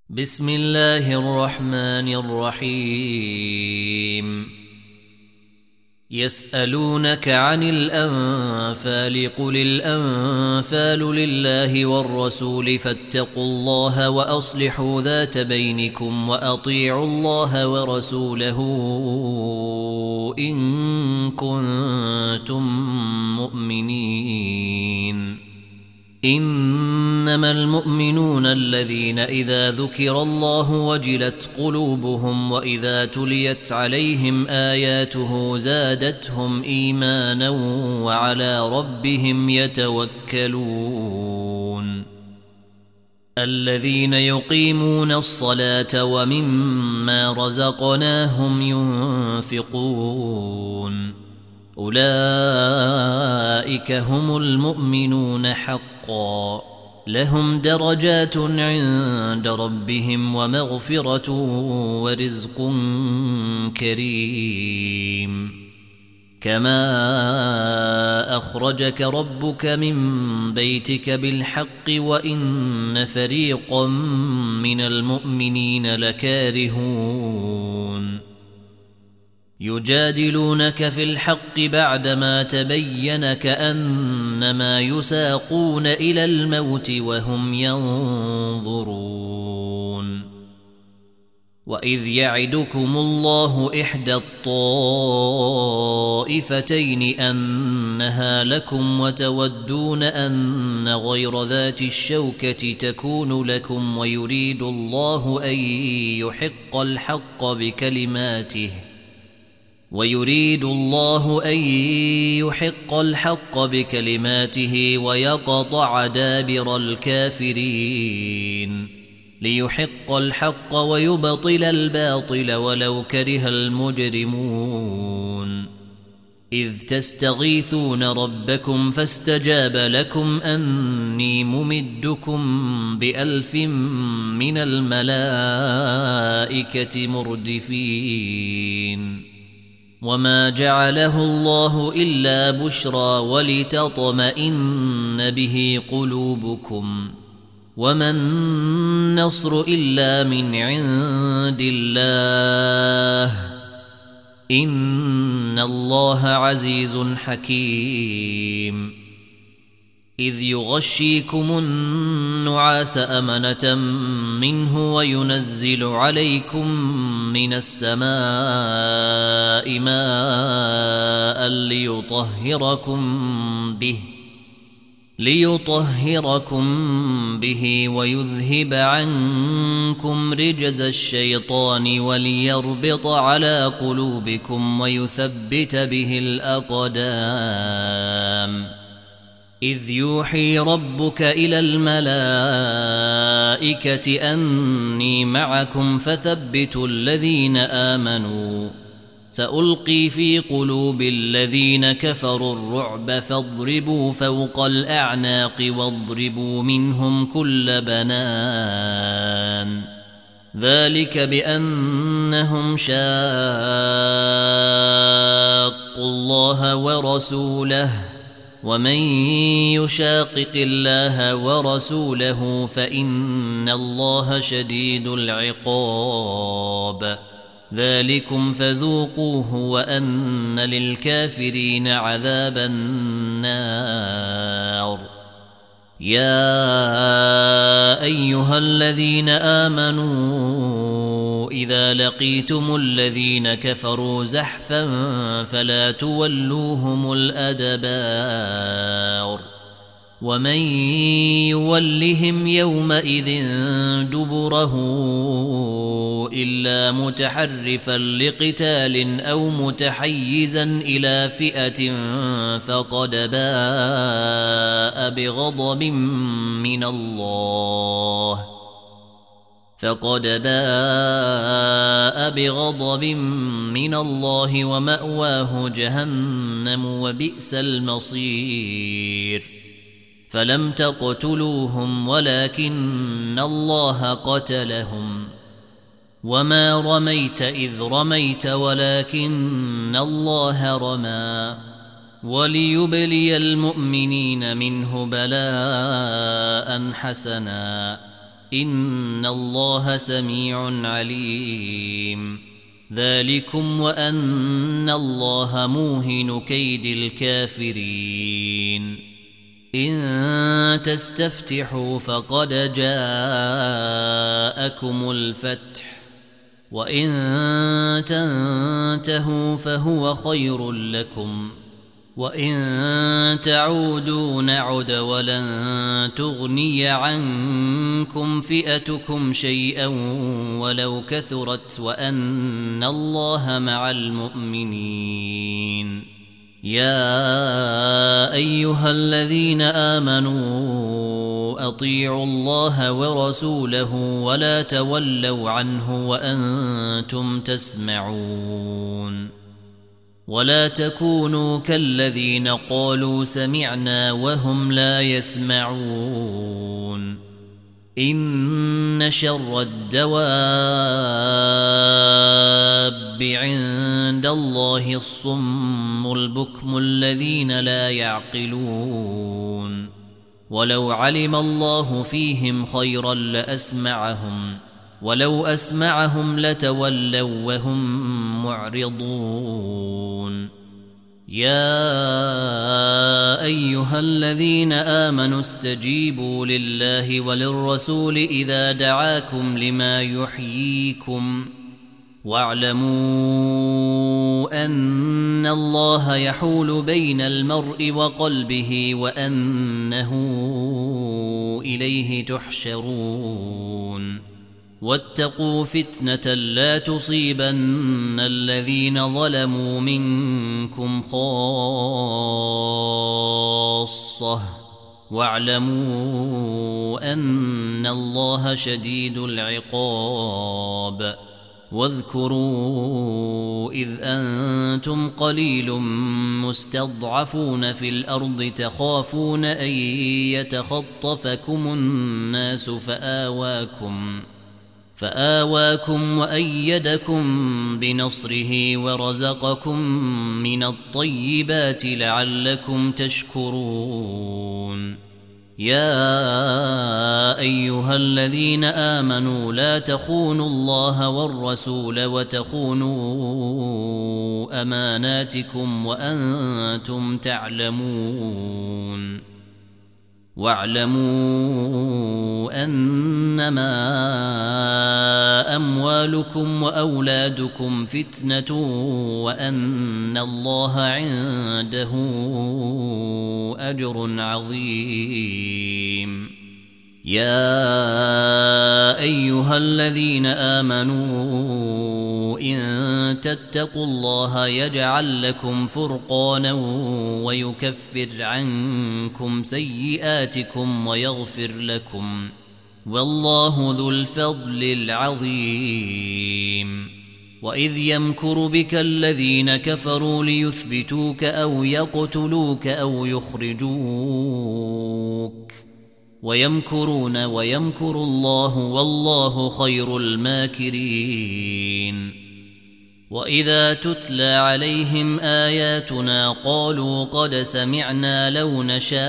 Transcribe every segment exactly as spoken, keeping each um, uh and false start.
بسم الله الرحمن الرحيم يسألونك عن الأنفال قل الأنفال لله والرسول فاتقوا الله وأصلحوا ذات بينكم وأطيعوا الله ورسوله إن كنتم مؤمنين إنما المؤمنون الذين إذا ذكر الله وجلت قلوبهم وإذا تليت عليهم آياته زادتهم إيمانا وعلى ربهم يتوكلون الذين يقيمون الصلاة ومما رزقناهم ينفقون أولئك هم المؤمنون حقا لهم درجات عند ربهم ومغفرة ورزق كريم كما أخرجك ربك من بيتك بالحق وإن فريقا من المؤمنين لكارهون يجادلونك في الحق بعدما تبين كأنما يساقون إلى الموت وهم ينظرون وإذ يعدكم الله إحدى الطائفتين أنها لكم وتودون أن غير ذات الشوكة تكون لكم ويريد الله أن يحق الحق بكلماته ويريد الله أن يحق الحق بكلماته ويقطع دابر الكافرين ليحق الحق ويبطل الباطل ولو كره المجرمون إذ تستغيثون ربكم فاستجاب لكم أني ممدكم بألف من الملائكة مردفين وما جعله الله إلا بشرى ولتطمئن به قلوبكم وما النصر إلا من عند الله إن الله عزيز حكيم إذ يغشيكم النعاس أمنة منه وينزل عليكم من السماء ماء ليطهركم به ليطهركم به ويذهب عنكم رجز الشيطان وليربط على قلوبكم ويثبت به الأقدام إذ يوحي ربك إلى الملائكة أني معكم فثبتوا الذين آمنوا سألقي في قلوب الذين كفروا الرعب فاضربوا فوق الأعناق واضربوا منهم كل بنان ذلك بأنهم شاقوا الله ورسوله ومن يشاقق الله ورسوله فإن الله شديد العقاب ذلكم فذوقوه وأن للكافرين عذاب النار يا أيها الذين آمنوا إذا لقيتم الذين كفروا زحفا فلا تولوهم الأدبار ومن يولهم يومئذ دبره إلا متحرفا لقتال أو متحيزا إلى فئة فقد باء بغضب من الله فقد باء بغضب من الله ومأواه جهنم وبئس المصير فلم تقتلوهم ولكن الله قتلهم وما رميت إذ رميت ولكن الله رمى وليبلي المؤمنين منه بلاء حسنا إن الله سميع عليم. ذلكم وأن الله موهن كيد الكافرين. إن تستفتحوا فقد جاءكم الفتح وإن تنتهوا فهو خير لكم وإن تعودوا نعد ولن تغني عنكم فئتكم شيئا ولو كثرت وأن الله مع المؤمنين. يا أيها الذين آمنوا أطيعوا الله ورسوله ولا تولوا عنه وأنتم تسمعون. ولا تكونوا كالذين قالوا سمعنا وهم لا يسمعون. إن شر الدواب عند الله الصم البكم الذين لا يعقلون. ولو علم الله فيهم خيرا لأسمعهم ولو أسمعهم لتولوا وهم معرضون. يا أيها الذين آمنوا استجيبوا لله وللرسول إذا دعاكم لما يحييكم واعلموا أن الله يحول بين المرء وقلبه وأنه إليه تحشرون. واتقوا فتنة لا تصيبن الذين ظلموا منكم خاصة واعلموا أن الله شديد العقاب. واذكروا إذ أنتم قليل مستضعفون في الأرض تخافون أن يتخطفكم الناس فآواكم فآواكم وأيدكم بنصره ورزقكم من الطيبات لعلكم تشكرون. يا أيها الذين آمنوا لا تخونوا الله والرسول وتخونوا أماناتكم وأنتم تعلمون. واعلموا أنما أموالكم وأولادكم فتنة وأن الله عنده أجر عظيم. يا أيها الذين آمنوا إن تتقوا الله يجعل لكم فرقانا ويكفر عنكم سيئاتكم ويغفر لكم والله ذو الفضل العظيم. وإذ يمكر بك الذين كفروا ليثبتوك أو يقتلوك أو يخرجوك ويمكرون ويمكر الله والله خير الماكرين. وإذا تتلى عليهم آياتنا قالوا قد سمعنا لو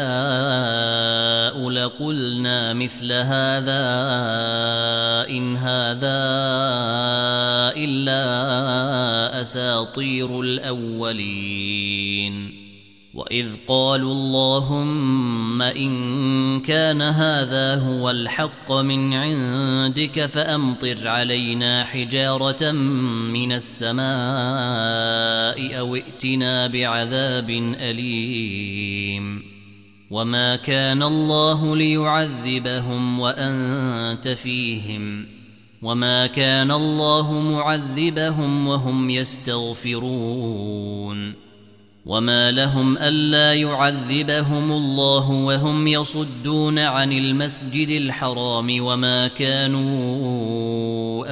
نشاء لقلنا مثل هذا إن هذا إلا أساطير الأولين. وإذ قالوا اللهم إن كان هذا هو الحق من عندك فأمطر علينا حجارة من السماء أو ائتنا بعذاب أليم. وما كان الله ليعذبهم وأنت فيهم وما كان الله معذبهم وهم يستغفرون. وما لهم ألا يعذبهم الله وهم يصدون عن المسجد الحرام وما كانوا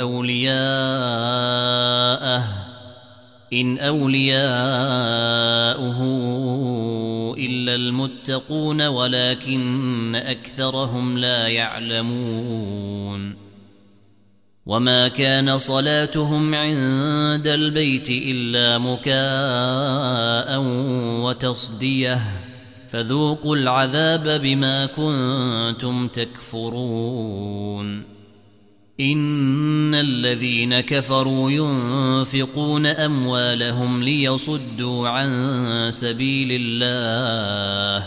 أولياءه إن أولياؤه إلا المتقون ولكن أكثرهم لا يعلمون. وما كان صلاتهم عند البيت إلا مكاء وتصدية فذوقوا العذاب بما كنتم تكفرون إن الذين كفروا ينفقون أموالهم ليصدوا عن سبيل الله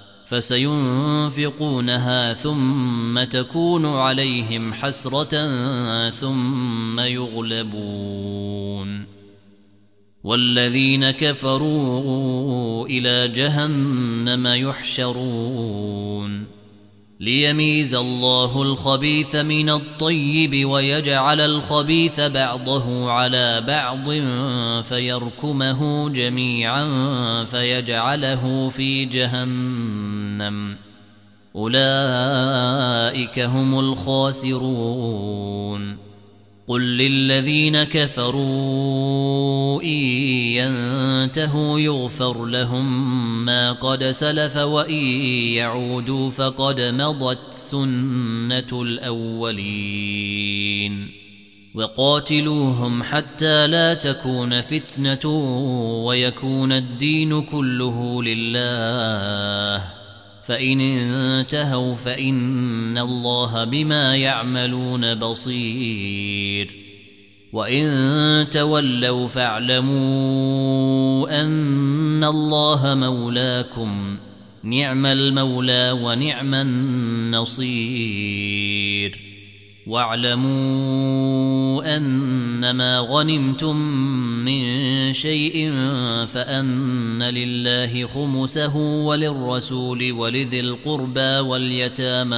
فسينفقونها ثم تكون عليهم حسرة ثم يغلبون والذين كفروا إلى جهنم يحشرون ليميز الله الخبيث من الطيب ويجعل الخبيث بعضه على بعض فيركمه جميعا فيجعله في جهنم أولئك هم الخاسرون قل للذين كفروا إن ينتهوا يغفر لهم ما قد سلف وإن يعودوا فقد مضت سنة الأولين وقاتلوهم حتى لا تكون فتنة ويكون الدين كله لله فإن انتهوا فإن الله بما يعملون بصير وإن تولوا فاعلموا أن الله مولاكم نعم المولى ونعم النصير واعلموا أنما غنمتم من شيء فأن لله خمسه وللرسول ولذي القربى واليتامى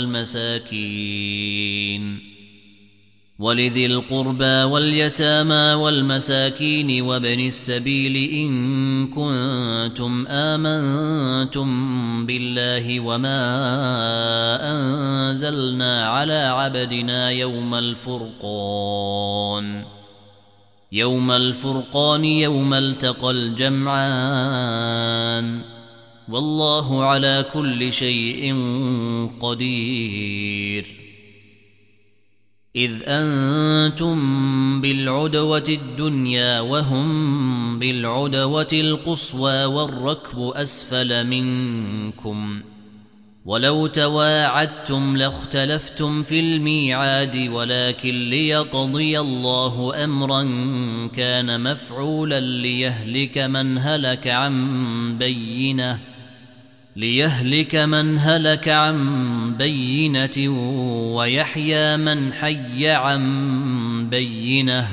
والمساكين ولذي القربى واليتامى والمساكين وابن السبيل إن كنتم آمنتم بالله وما أنزلنا على عبدنا يوم الفرقان يوم الفرقان يوم التقى الجمعان والله على كل شيء قدير إذ أنتم بالعدوة الدنيا وهم بالعدوة القصوى والركب أسفل منكم ولو تواعدتم لاختلفتم في الميعاد ولكن ليقضي الله أمرا كان مفعولا ليهلك من هلك عن بينه ليهلك من هلك عن بينة ويحيى من حي عن بينة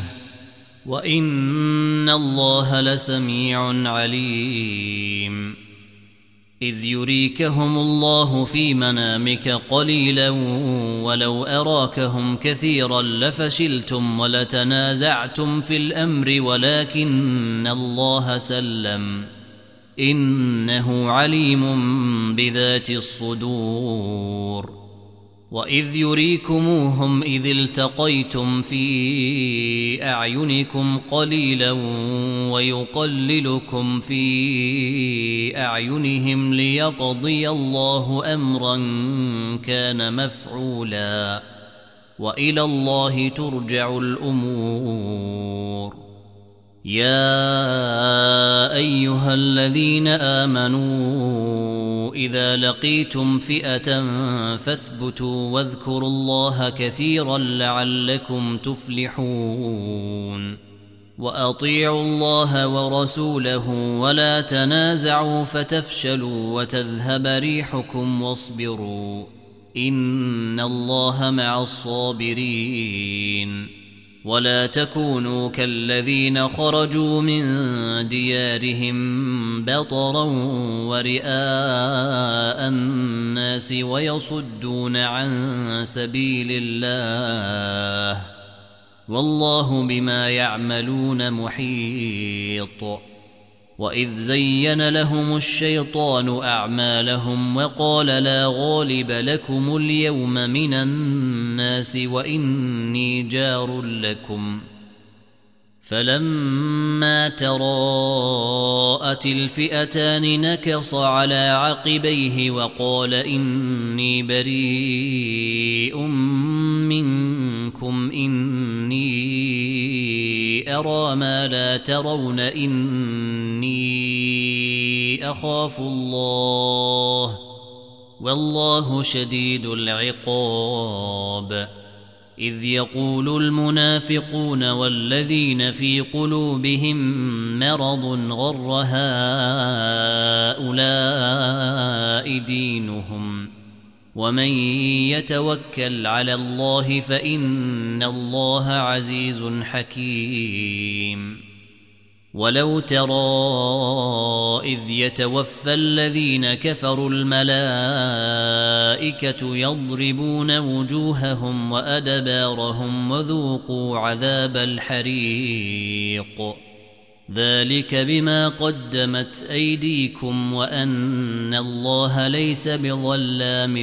وإن الله لسميع عليم إذ يريكهم الله في منامك قليلا ولو أراكهم كثيرا لفشلتم ولتنازعتم في الأمر ولكن الله سلم إنه عليم بذات الصدور وإذ يريكموهم إذ التقيتم في أعينكم قليلا ويقللكم في أعينهم ليقضي الله أمرا كان مفعولا وإلى الله ترجع الأمور يا أيها الذين آمنوا إذا لقيتم فئة فاثبتوا واذكروا الله كثيرا لعلكم تفلحون وأطيعوا الله ورسوله ولا تنازعوا فتفشلوا وتذهب ريحكم واصبروا إن الله مع الصابرين ولا تكونوا كالذين خرجوا من ديارهم بطرا ورئاء الناس ويصدون عن سبيل الله والله بما يعملون محيط وإذ زين لهم الشيطان أعمالهم وقال لا غالب لكم اليوم من الناس وإني جار لكم فلما تراءت الفئتان نكص على عقبيه وقال إني بريء منكم إني أرى ما لا ترون إني أخاف الله والله شديد العقاب إذ يقول المنافقون والذين في قلوبهم مرض غر هؤلاء دينهم ومن يتوكل على الله فإن الله عزيز حكيم ولو ترى إذ يتوفى الذين كفروا الملائكة يضربون وجوههم وأدبارهم وذوقوا عذاب الحريق ذلك بما قدمت أيديكم وأن الله ليس بظلام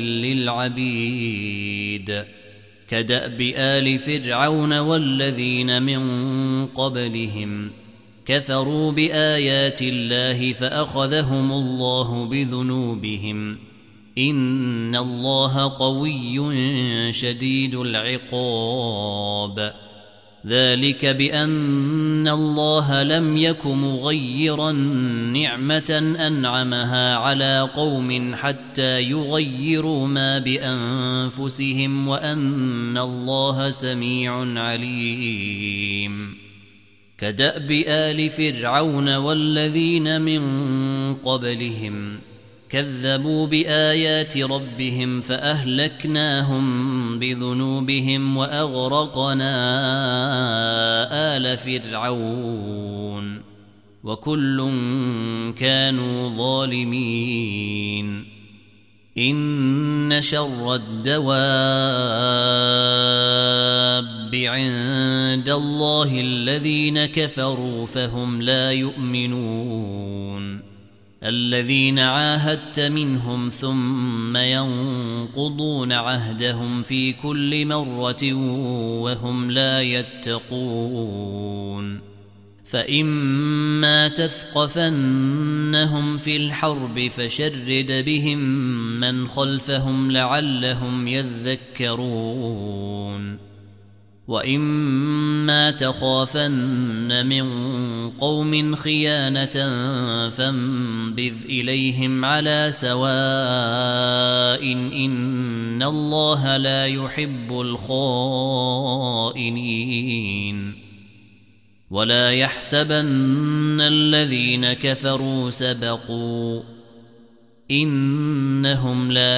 للعبيد كدأب آل فرعون والذين من قبلهم كفروا بآيات الله فأخذهم الله بذنوبهم إن الله قوي شديد العقاب ذلك بأن الله لم يك مغيرا نعمة أنعمها على قوم حتى يغيروا ما بأنفسهم وأن الله سميع عليم كدأب آل فرعون والذين من قبلهم كذبوا بآيات ربهم فأهلكناهم بذنوبهم وأغرقنا آل فرعون وكل كانوا ظالمين إن شر الدواب عند الله الذين كفروا فهم لا يؤمنون الذين عاهدت منهم ثم ينقضون عهدهم في كل مرة وهم لا يتقون فإما تثقفنهم في الحرب فشرد بهم من خلفهم لعلهم يذكرون وإما تخافن من قوم خيانة فانبذ إليهم على سواء إن الله لا يحب الخائنين ولا يحسبن الذين كفروا سبقوا إنهم لا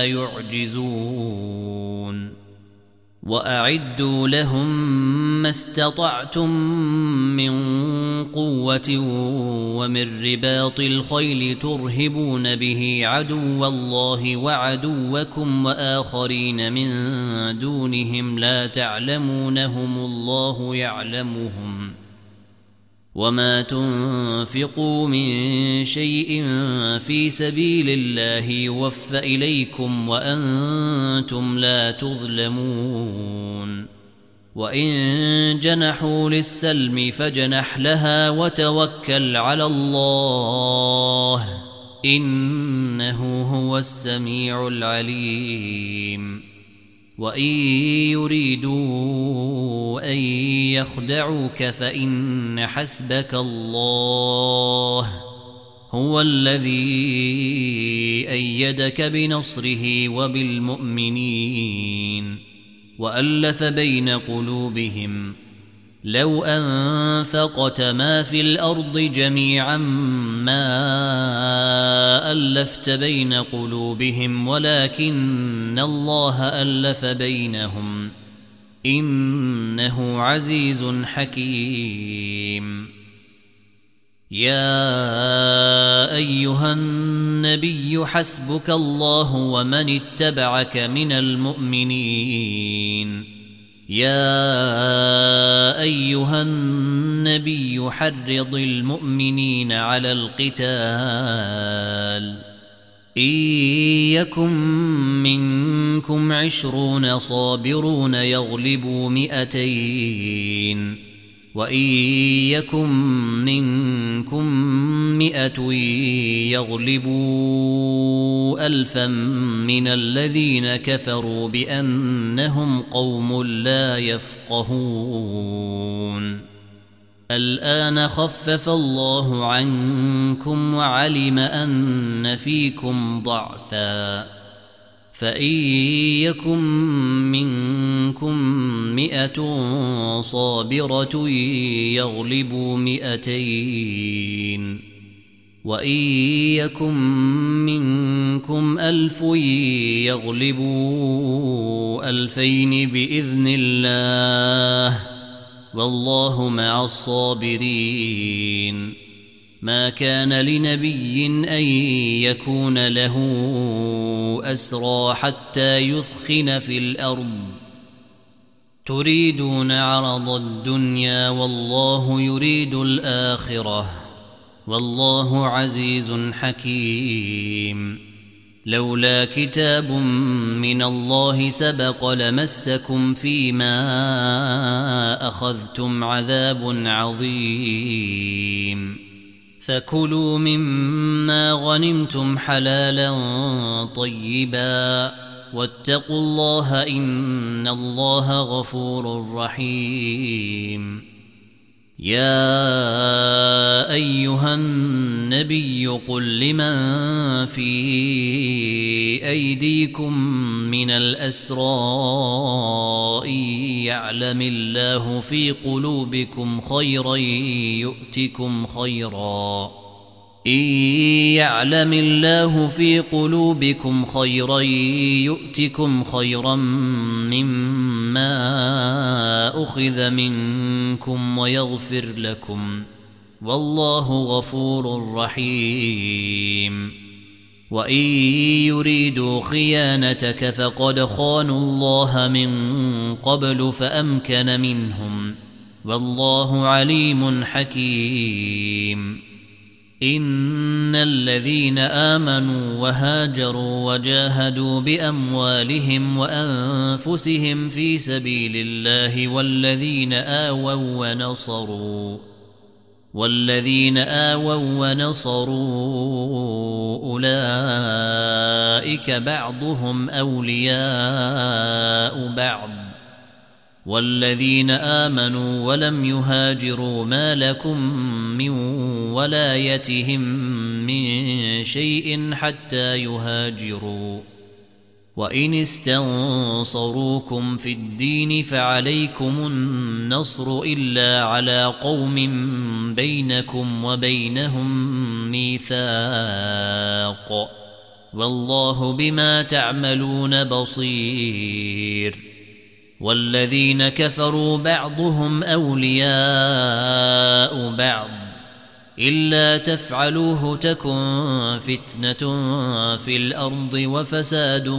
يعجزون وأعدوا لهم ما استطعتم من قوة ومن رباط الخيل ترهبون به عدو الله وعدوكم وآخرين من دونهم لا تعلمونهم الله يعلمهم وما تنفقوا من شيء في سبيل الله يوفى إليكم وأنتم لا تظلمون وإن جنحوا للسلم فاجنح لها وتوكل على الله إنه هو السميع العليم وإن يريدوا أن يخدعوك فإن حسبك الله هو الذي أيدك بنصره وبالمؤمنين وألف بين قلوبهم لو أنفقت ما في الأرض جميعا ما ألفت بين قلوبهم ولكن الله ألف بينهم إنه عزيز حكيم يا أيها النبي حسبك الله ومن اتبعك من المؤمنين يا أيها النبي حرض المؤمنين على القتال إن يكن منكم عشرون صابرون يغلبوا مئتين وإن يكن منكم مئة يغلبوا ألفا من الذين كفروا بأنهم قوم لا يفقهون الآن خفف الله عنكم وعلم أن فيكم ضعفا فإن يكن منكم مئة صابرة يغلبوا مئتين وإن يكن منكم ألف يغلبوا ألفين بإذن الله والله مع الصابرين ما كان لنبي أن يكون له أسرى حتى يثخن في الأرض تريدون عرض الدنيا والله يريد الآخرة والله عزيز حكيم لولا كتاب من الله سبق لمسكم فيما أخذتم عذاب عظيم فكلوا مما غنمتم حلالا طيبا واتقوا الله إن الله غفور رحيم يا أيها النبي قل لمن في أيديكم من الأسرى إن يعلم الله في قلوبكم خيرا يؤتكم خيرا إن يعلم الله في قلوبكم خيرا يؤتكم خيرا مما أخذ منكم ويغفر لكم والله غفور رحيم وإن يريدوا خيانتك فقد خانوا الله من قبل فأمكن منهم والله عليم حكيم إن الذين آمنوا وهاجروا وجاهدوا بأموالهم وأنفسهم في سبيل الله والذين آووا ونصروا والذين آووا ونصروا أولئك بعضهم أولياء بعض والذين آمنوا ولم يهاجروا ما لكم من ولايتهم من شيء حتى يهاجروا وإن استنصروكم في الدين فعليكم النصر إلا على قوم بينكم وبينهم ميثاق والله بما تعملون بصير والذين كفروا بعضهم أولياء بعض إلا تفعلوه تكن فتنة في الأرض وفساد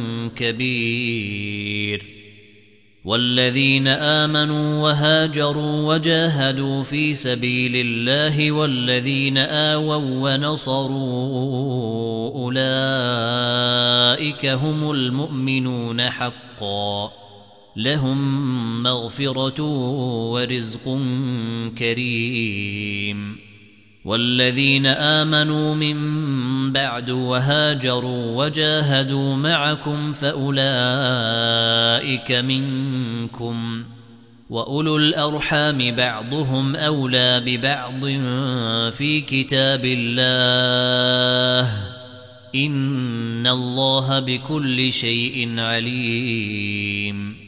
كبير والذين آمنوا وهاجروا وجاهدوا في سبيل الله والذين آووا ونصروا أولئك هم المؤمنون حقا لهم مغفرة ورزق كريم والذين آمنوا من بعد وهاجروا وجاهدوا معكم فأولئك منكم وأولو الأرحام بعضهم أولى ببعض في كتاب الله إن الله بكل شيء عليم